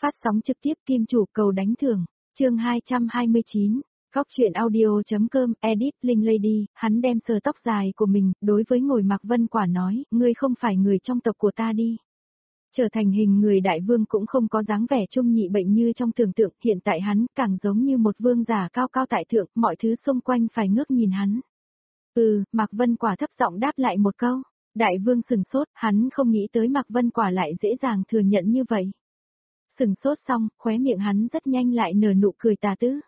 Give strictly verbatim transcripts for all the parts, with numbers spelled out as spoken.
phát sóng trực tiếp Kim Chủ cầu đánh thưởng, chương hai trăm hai mươi chín, Góc truyện audio.com, edit, Linh Lady, hắn đem sờ tóc dài của mình, đối với ngồi Mạc Vân Quả nói, ngươi không phải người trong tộc của ta đi. Trở thành hình người đại vương cũng không có dáng vẻ trung nhị bệnh như trong tưởng tượng, hiện tại hắn càng giống như một vương giả cao cao tại thượng, mọi thứ xung quanh phải ngước nhìn hắn. Ừ, Mạc Vân Quả thấp giọng đáp lại một câu. Đại vương sừng sốt, hắn không nghĩ tới Mạc Vân Quả lại dễ dàng thừa nhận như vậy. Sừng sốt xong, khóe miệng hắn rất nhanh lại nở nụ cười tà tứ.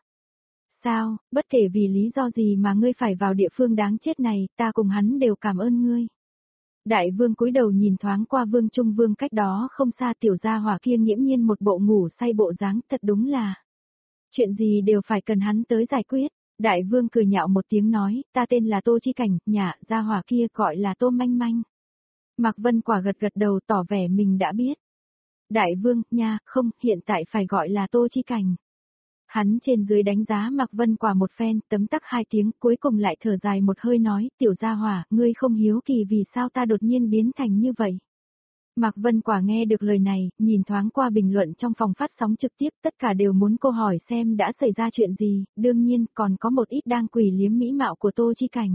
Sao, bất kể vì lý do gì mà ngươi phải vào địa phương đáng chết này, ta cùng hắn đều cảm ơn ngươi. Đại vương cúi đầu nhìn thoáng qua vương trung vương cách đó không xa tiểu gia hỏa kia nghiễm nhiên một bộ ngủ say bộ dáng, thật đúng là. Chuyện gì đều phải cần hắn tới giải quyết. Đại vương cười nhạo một tiếng nói, ta tên là Tô Chi Cảnh, nhà gia hỏa kia gọi là Tô Manh Manh. Mạc Vân Quả gật gật đầu tỏ vẻ mình đã biết. Đại vương, nha, không, hiện tại phải gọi là Tô Chi Cảnh. Hắn trên dưới đánh giá Mạc Vân Quả một phen, tấm tắc hai tiếng, cuối cùng lại thở dài một hơi nói, tiểu gia hỏa, ngươi không hiếu kỳ vì sao ta đột nhiên biến thành như vậy. Mạc Vân Quả nghe được lời này, nhìn thoáng qua bình luận trong phòng phát sóng trực tiếp, tất cả đều muốn cô hỏi xem đã xảy ra chuyện gì, đương nhiên còn có một ít đang quỳ liếm mỹ mạo của Tô Chi Cảnh.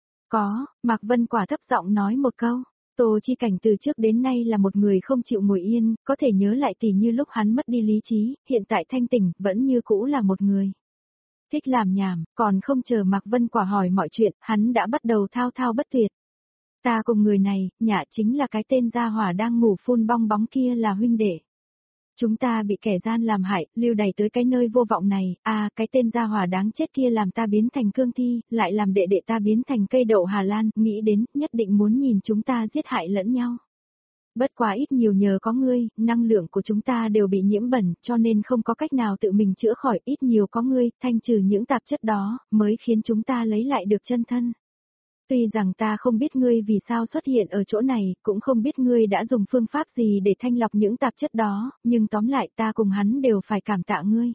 Có, Mạc Vân Quả thấp giọng nói một câu, Tô Chi Cảnh từ trước đến nay là một người không chịu ngồi yên, có thể nhớ lại tỉ như lúc hắn mất đi lý trí, hiện tại thanh tỉnh, vẫn như cũ là một người. Thích làm nhảm, còn không chờ Mạc Vân Quả hỏi mọi chuyện, hắn đã bắt đầu thao thao bất tuyệt. Ta cùng người này, nhạ chính là cái tên gia hỏa đang ngủ phun bong bóng kia là huynh đệ. Chúng ta bị kẻ gian làm hại, lưu đày tới cái nơi vô vọng này, à cái tên gia hỏa đáng chết kia làm ta biến thành cương thi, lại làm đệ đệ ta biến thành cây đậu Hà Lan, nghĩ đến, nhất định muốn nhìn chúng ta giết hại lẫn nhau. Bất quá ít nhiều nhờ có ngươi, năng lượng của chúng ta đều bị nhiễm bẩn, cho nên không có cách nào tự mình chữa khỏi, ít nhiều có ngươi, thanh trừ những tạp chất đó, mới khiến chúng ta lấy lại được chân thân. Tuy rằng ta không biết ngươi vì sao xuất hiện ở chỗ này, cũng không biết ngươi đã dùng phương pháp gì để thanh lọc những tạp chất đó, nhưng tóm lại ta cùng hắn đều phải cảm tạ ngươi.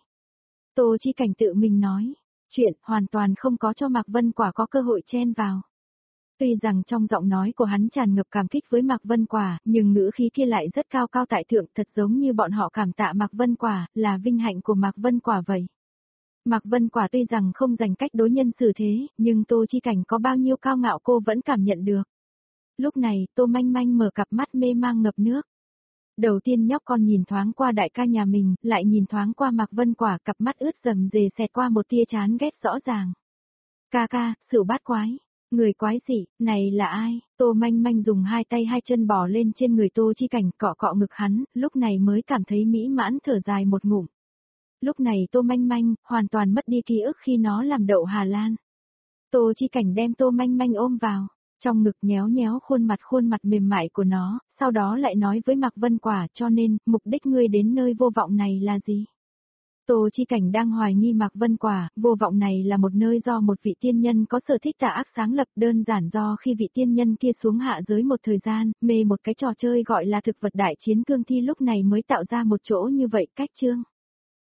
Tô Chi Cảnh tự mình nói, chuyện hoàn toàn không có cho Mạc Vân Quả có cơ hội chen vào. Tuy rằng trong giọng nói của hắn tràn ngập cảm kích với Mạc Vân Quả, nhưng ngữ khí kia lại rất cao cao tại thượng, thật giống như bọn họ cảm tạ Mạc Vân Quả, là vinh hạnh của Mạc Vân Quả vậy. Mạc Vân Quả tuy rằng không dành cách đối nhân xử thế, nhưng Tô Chi Cảnh có bao nhiêu cao ngạo cô vẫn cảm nhận được. Lúc này, Tô Manh Manh mở cặp mắt mê mang ngập nước. Đầu tiên nhóc con nhìn thoáng qua đại ca nhà mình, lại nhìn thoáng qua Mạc Vân Quả, cặp mắt ướt rầm rề xẹt qua một tia chán ghét rõ ràng. Ca ca, xỉu bát quái. Người quái dị, này là ai? Tô Manh Manh dùng hai tay hai chân bò lên trên người Tô Chi Cảnh cọ cọ ngực hắn, lúc này mới cảm thấy mỹ mãn thở dài một ngụm. Lúc này Tô Manh Manh hoàn toàn mất đi ký ức khi nó làm đậu Hà Lan. Tô Chi Cảnh đem Tô Manh Manh ôm vào, trong ngực nhéo nhéo khuôn mặt khuôn mặt mềm mại của nó, sau đó lại nói với Mạc Vân Quả, cho nên, mục đích ngươi đến nơi vô vọng này là gì? Tô Chi Cảnh đang hoài nghi Mạc Vân Quả, vô vọng này là một nơi do một vị tiên nhân có sở thích tà ác sáng lập, đơn giản do khi vị tiên nhân kia xuống hạ giới một thời gian, mê một cái trò chơi gọi là thực vật đại chiến cương thi lúc này mới tạo ra một chỗ như vậy, cách chương.